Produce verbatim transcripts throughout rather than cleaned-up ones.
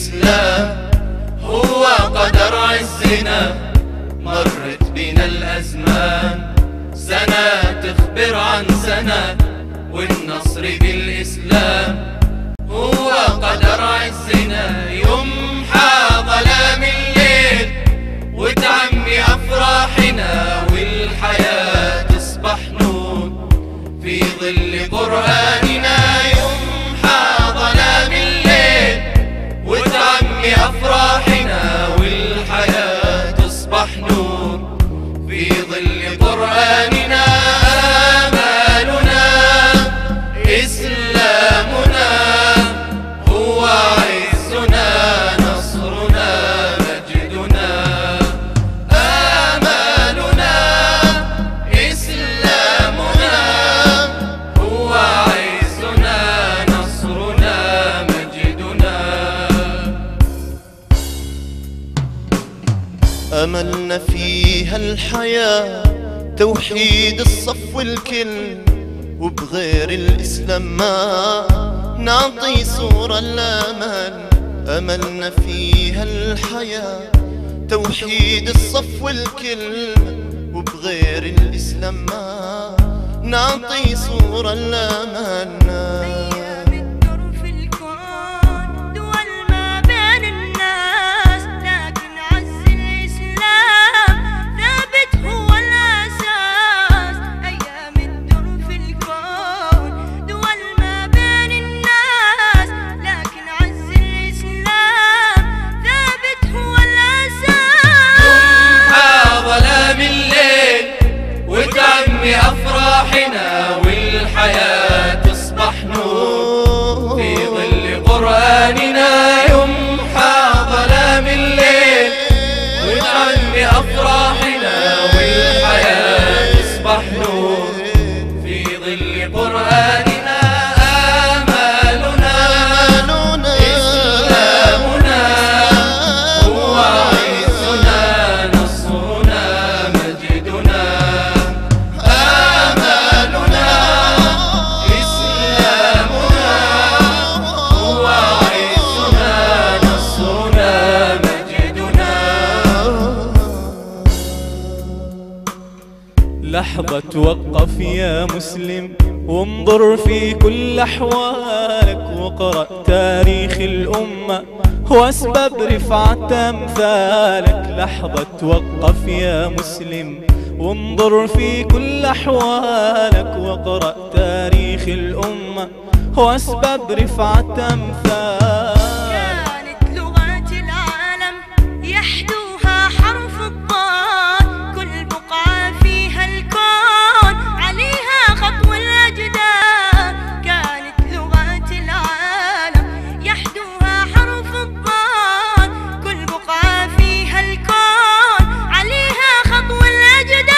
بالإسلام هو قدر عزنا. مرت بنا الأزمان سنة تخبر عن سنة، والنصر بالإسلام هو قدر عزنا. يمحى ظلام الليل وتعمي أفراحنا، والحياة تصبح نور في ظل قرآننا. يمحى ظلام الليل وتعمي أفراحنا، والحياة تصبح نور في ظل قرآننا. آمالنا إسلامنا هو عزنا، نصرنا مجدنا. آمالنا إسلامنا هو عزنا، نصرنا مجدنا. أملنا فيها الحياة توحيد الصف والكل، وبغير الإسلام ما نعطي صورة الأمل. أملنا فيها الحياة توحيد الصف والكل، وبغير الإسلام ما نعطي صورة الأمل. أفراحنا والحياة تصبح نور في ظل قرآننا. يمحى ظلام الليل وتعمي أفراحنا، والحياة تصبح نور في ظل قرآننا. آمالنا إسلامنا هو عزنا، نصرنا مجدنا. لحظة توقف يا مسلم وانظر في كل أحوالك، واقرأ تاريخ الأمة وأسباب رفعة أمثالك. لحظة توقف يا مسلم وانظر في كل أحوالك، واقرأ تاريخ الأمة وأسباب رفعة أمثالك. كانت لغات العالم يحدوها حرف الضاد، كل بقعة فيها الكون عليها خط الأجداد. كانت لغات العالم يحدوها حرف الضاد، كل بقعة فيها الكون عليها خط الأجداد.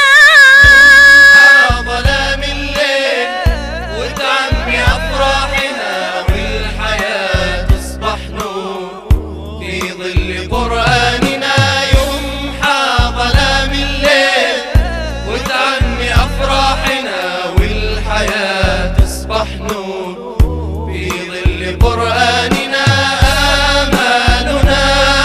ظلام الليل وتعمي أفراحنا، والحياة تصبح نور في ظل قرآننا. يمحى ظلام الليل وتعمي أفراحنا، والحياة تصبح نور في ظل قرآننا. آمالنا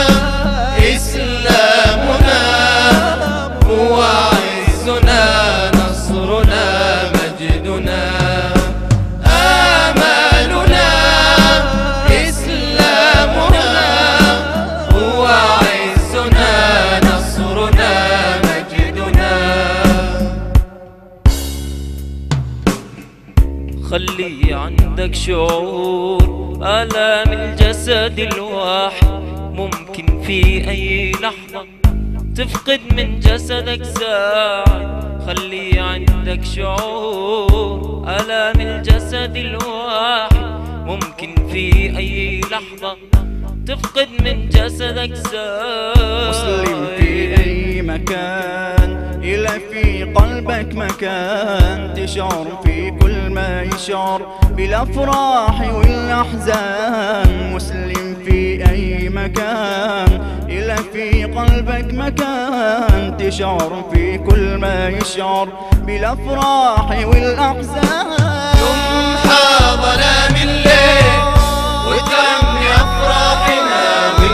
إسلامنا هو عزنا، نصرنا مجدنا. آمالنا إسلامنا هو عزنا، نصرنا مجدنا. خلي عندك شعور آلام الجسد الواحد، ممكن في أي لحظة تفقد من جسدك ساعد. خلي عندك شعور آلام الجسد الواحد، ممكن في أي لحظة تفقد من جسدك ساعد. مسلم في أي مكان إلى في قلبك مكان، تشعر في كل ما يشعر بالأفراح والأحزان. مسلم في أي مكان إلى في قلبك مكان، تشعر في كل ما يشعر بالأفراح والأحزان. يمحى ظلام الليل وتعمي أفراحنا،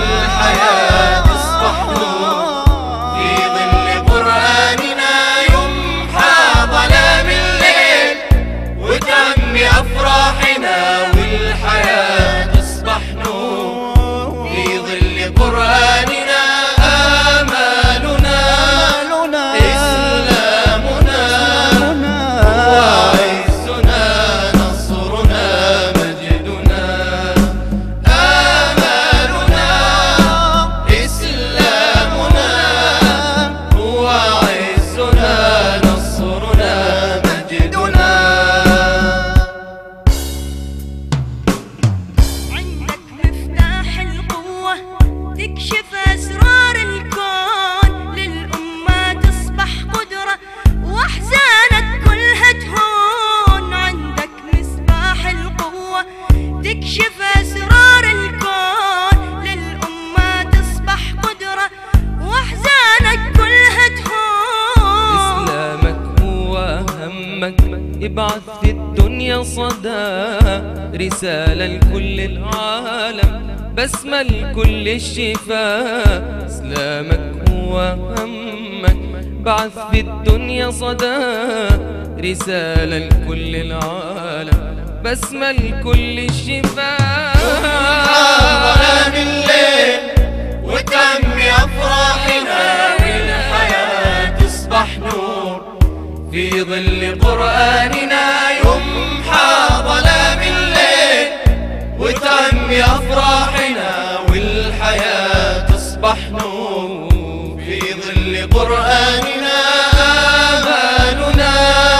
يبعث في الدنيا صدى رسالة لكل العالم، بسمة لكل الشفاء، إسلامك هو همك. بعث في الدنيا صدى رسالة لكل العالم، بسمة لكل الشفاء. ظلام الليل وتعمي أفراحنا، والحياة تصبح نور في ظل قرآننا. يمحى ظلام الليل وتعمي أفراحنا، والحياة تصبح نور في ظل قرآننا. آمالنا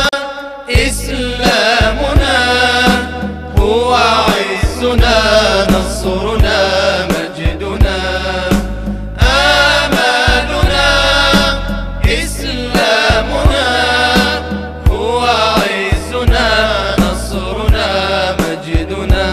إسلامنا هو عزنا، نصرنا مجدنا. آمالنا إسلامنا هو عزنا، نصرنا مجدنا.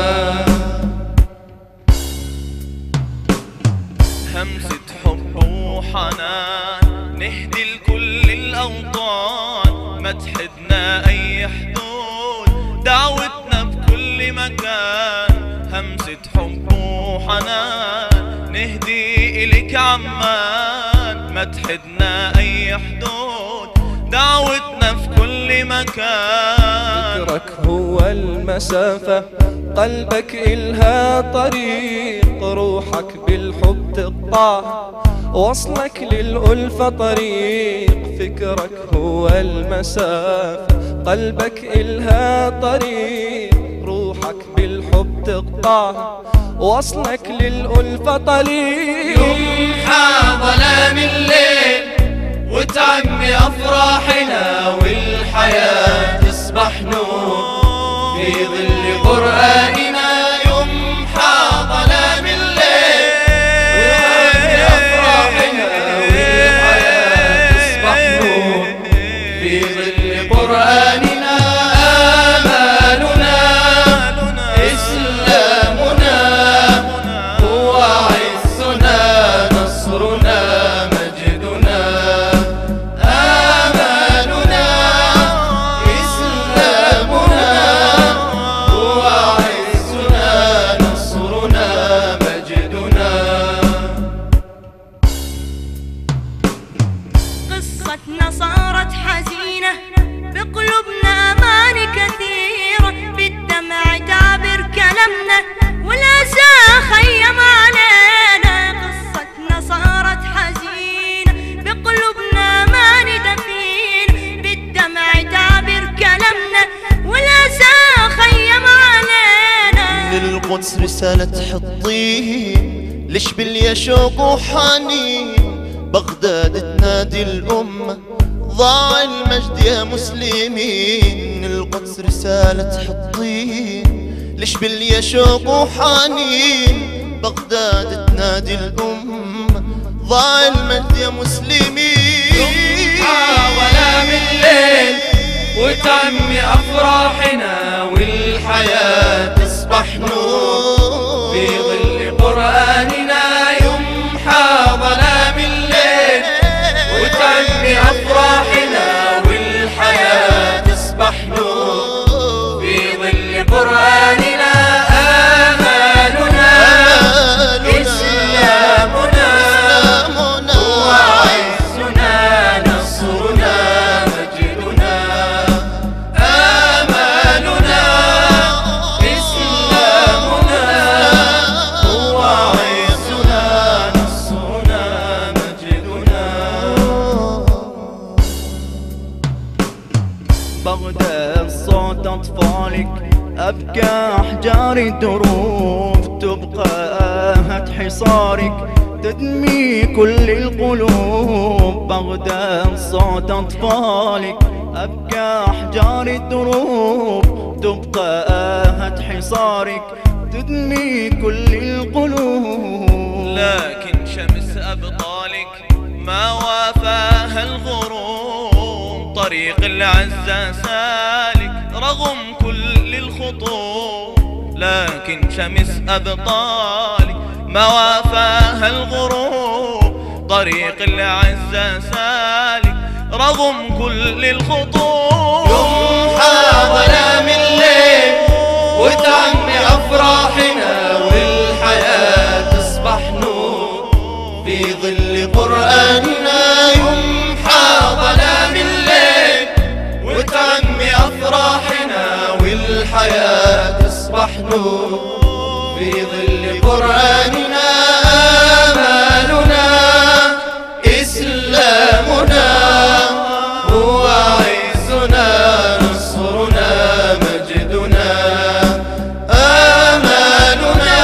همسة حب وحنان نهدي لكل الأوطان، ما تحدنا أي حدود، دعوتنا بكل مكان. همسة حب وحنان نهدي إليك عمان، ما تحدنا أي حدود، دعوتنا في كل مكان. فكرك هو المسافة، قلبك إلها طريق، روحك بالحب تقطعها، وصلك للألفة طريق. فكرك هو المسافة، قلبك إلها طريق، روحك بالحب تقطعها، وصلك للألفة طريق. يمحى ظلام الليل وتعمي أفراحنا، والحياة تصبح نور في ظل قرآننا. يمحى ظلام الليل وتعمي أفراحنا، والحياة تصبح نور في ظل قرآننا. آمالنا إسلامنا هو عزنا، نصرنا مجدنا. آمالنا إسلامنا هو عزنا، نصرنا مجدنا. قصتنا صارت حزينة، بقلوبنا أماني كثيرة، بالدمع تعبر كلامنا، والأسى خيم علينا. قصتنا صارت حزينة، بقلوبنا أماني دفينة، بالدمع تعبر كلامنا، والأسى خيم علينا. من القدس رسالة تحطيه، لشبل يا شوق وحنين، بغداد تنادي الأمة، ضاع المجد يا مسلمين. من القدس رسالة تحطيه، لشبل يا شوق وحنين، بغداد تنادي الأمة، ضاع المجد يا مسلمين. يمحى ظلام الليل وتعمي أفراحنا، والحياة تصبح نور في ظل قرآننا. يمحى ظلام الليل وتعمي أفراحنا، والحياة تصبح نور في ظل قرآننا. آمالنا إسلامنا هو عزنا، نصرنا مجدنا. آمالنا إسلامنا هو عزنا، نصرنا مجدنا. بغداد صوت أطفالك، أبكى أحجار الدروب، تبقى آهة حصارك، تدمي كل القلوب. بغداد صوت أطفالك، أبكى أحجار الدروب، تبقى آهة حصارك، تدمي كل القلوب. لكن شمس أبطالك ما وافاها الغروب، طريق العزة سالك رغم كل الخطوب. لكن شمس أبطالك ما وافاها الغروب، طريق العزة سالك رغم كل الخطوب. يمحى في ظل قرآننا يمحى ظلام الليل وتعمي أفراحنا والحياة تصبح نور. في ظل قرآننا آمالنا إسلامنا هو عزنا نصرنا مجدنا. آمالنا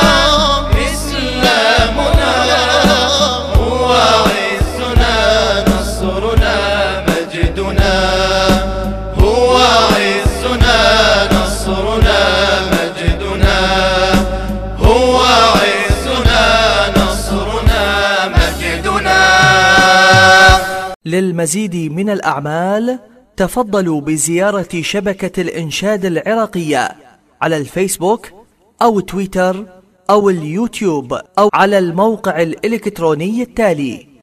إسلامنا هو عزنا نصرنا مجدنا. هو عزنا نصرنا مجدنا. هو عزنا نصرنا مجدنا. للمزيد من الأعمال تفضلوا بزيارة شبكة الإنشاد العراقية على الفيسبوك أو تويتر أو اليوتيوب أو على الموقع الإلكتروني التالي